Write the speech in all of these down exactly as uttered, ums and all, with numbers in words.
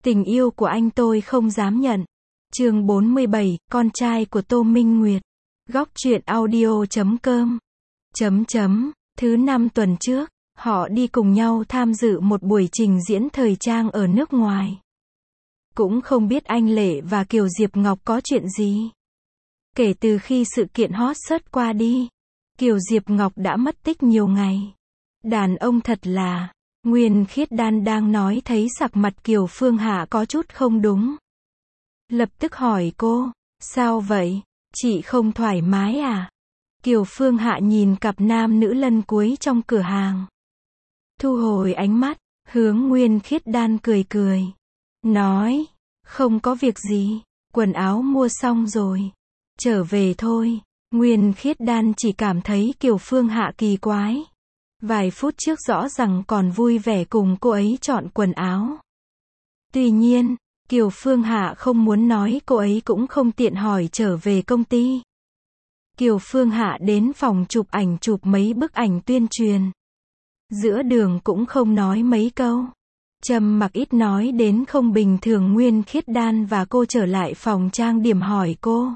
Tình yêu của anh tôi không dám nhận. Chương bốn mươi bảy, con trai của Tô Minh Nguyệt. Góc truyện audio chấm com. Chấm chấm, thứ năm tuần trước, họ đi cùng nhau tham dự một buổi trình diễn thời trang ở nước ngoài. Cũng không biết anh Lệ và Kiều Diệp Ngọc có chuyện gì. Kể từ khi sự kiện hot search qua đi, Kiều Diệp Ngọc đã mất tích nhiều ngày. Đàn ông thật là... Nguyên Khiết Đan đang nói thấy sắc mặt Kiều Phương Hạ có chút không đúng. Lập tức hỏi cô, sao vậy, chị không thoải mái à? Kiều Phương Hạ nhìn cặp nam nữ lần cuối trong cửa hàng. Thu hồi ánh mắt, hướng Nguyên Khiết Đan cười cười. Nói, không có việc gì, quần áo mua xong rồi. Trở về thôi. Nguyên Khiết Đan chỉ cảm thấy Kiều Phương Hạ kỳ quái. Vài phút trước rõ ràng còn vui vẻ cùng cô ấy chọn quần áo. Tuy nhiên, Kiều Phương Hạ không muốn nói, cô ấy cũng không tiện hỏi trở về công ty. Kiều Phương Hạ đến phòng chụp ảnh chụp mấy bức ảnh tuyên truyền. Giữa đường cũng không nói mấy câu. Trầm mặc ít nói đến không bình thường. Nguyên Khiết Đan và cô trở lại phòng trang điểm hỏi cô.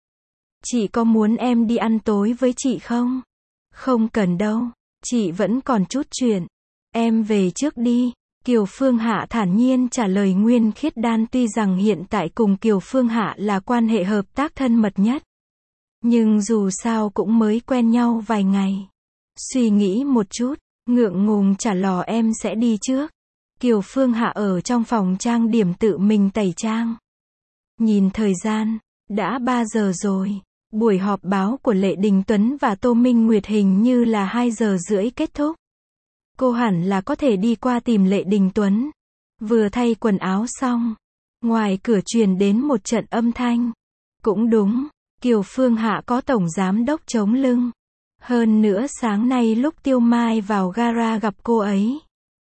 Chị có muốn em đi ăn tối với chị không? Không cần đâu. Chị vẫn còn chút chuyện. Em về trước đi. Kiều Phương Hạ thản nhiên trả lời. Nguyên Khiết Đan tuy rằng hiện tại cùng Kiều Phương Hạ là quan hệ hợp tác thân mật nhất. Nhưng dù sao cũng mới quen nhau vài ngày. Suy nghĩ một chút, ngượng ngùng trả lò em sẽ đi trước. Kiều Phương Hạ ở trong phòng trang điểm tự mình tẩy trang. Nhìn thời gian, đã ba giờ rồi. Buổi họp báo của Lệ Đình Tuấn và Tô Minh Nguyệt hình như là hai giờ rưỡi kết thúc. Cô hẳn là có thể đi qua tìm Lệ Đình Tuấn. Vừa thay quần áo xong, ngoài cửa truyền đến một trận âm thanh. Cũng đúng, Kiều Phương Hạ có tổng giám đốc chống lưng. Hơn nữa sáng nay lúc Tiêu Mai vào gara gặp cô ấy.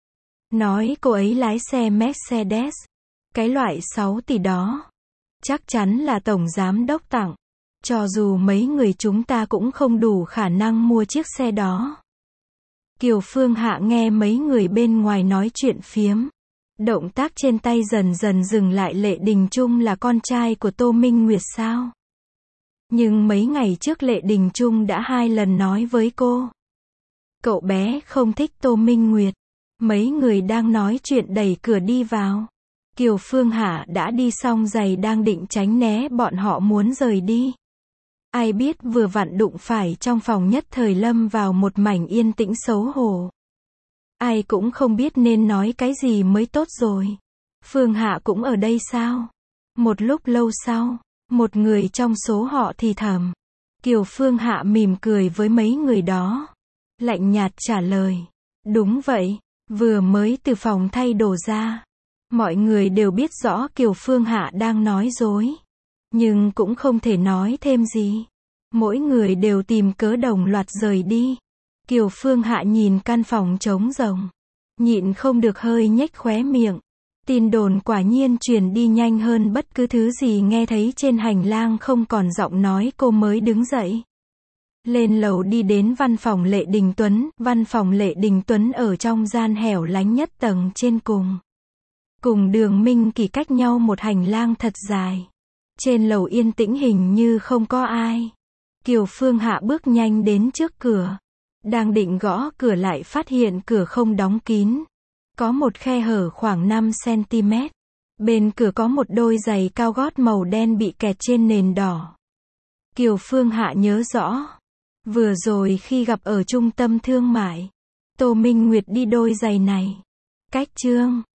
Nói cô ấy lái xe Mercedes. Cái loại sáu tỷ đó. Chắc chắn là tổng giám đốc tặng. Cho dù mấy người chúng ta cũng không đủ khả năng mua chiếc xe đó. Kiều Phương Hạ nghe mấy người bên ngoài nói chuyện phiếm. Động tác trên tay dần dần dừng lại. Lệ Đình Trung là con trai của Tô Minh Nguyệt sao? Nhưng mấy ngày trước Lệ Đình Trung đã hai lần nói với cô. Cậu bé không thích Tô Minh Nguyệt. Mấy người đang nói chuyện đẩy cửa đi vào. Kiều Phương Hạ đã đi xong giày đang định tránh né bọn họ muốn rời đi. Ai biết vừa vặn đụng phải trong phòng nhất thời lâm vào một mảnh yên tĩnh xấu hổ. Ai cũng không biết nên nói cái gì mới tốt rồi. Phương Hạ cũng ở đây sao? Một lúc lâu sau, một người trong số họ thì thầm. Kiều Phương Hạ mỉm cười với mấy người đó. Lạnh nhạt trả lời. Đúng vậy, vừa mới từ phòng thay đồ ra. Mọi người đều biết rõ Kiều Phương Hạ đang nói dối. Nhưng cũng không thể nói thêm gì. Mỗi người đều tìm cớ đồng loạt rời đi. Kiều Phương Hạ nhìn căn phòng trống rỗng. Nhịn không được hơi nhếch khóe miệng. Tin đồn quả nhiên truyền đi nhanh hơn bất cứ thứ gì. Nghe thấy trên hành lang không còn giọng nói cô mới đứng dậy. Lên lầu đi đến văn phòng Lệ Đình Tuấn. Văn phòng Lệ Đình Tuấn ở trong gian hẻo lánh nhất tầng trên cùng. Cùng Đường Minh Kỳ cách nhau một hành lang thật dài. Trên lầu yên tĩnh hình như không có ai. Kiều Phương Hạ bước nhanh đến trước cửa. Đang định gõ cửa lại phát hiện cửa không đóng kín. Có một khe hở khoảng năm xăng-ti-mét. Bên cửa có một đôi giày cao gót màu đen bị kẹt trên nền đỏ. Kiều Phương Hạ nhớ rõ. Vừa rồi khi gặp ở trung tâm thương mại, Tô Minh Nguyệt đi đôi giày này. Cách Trương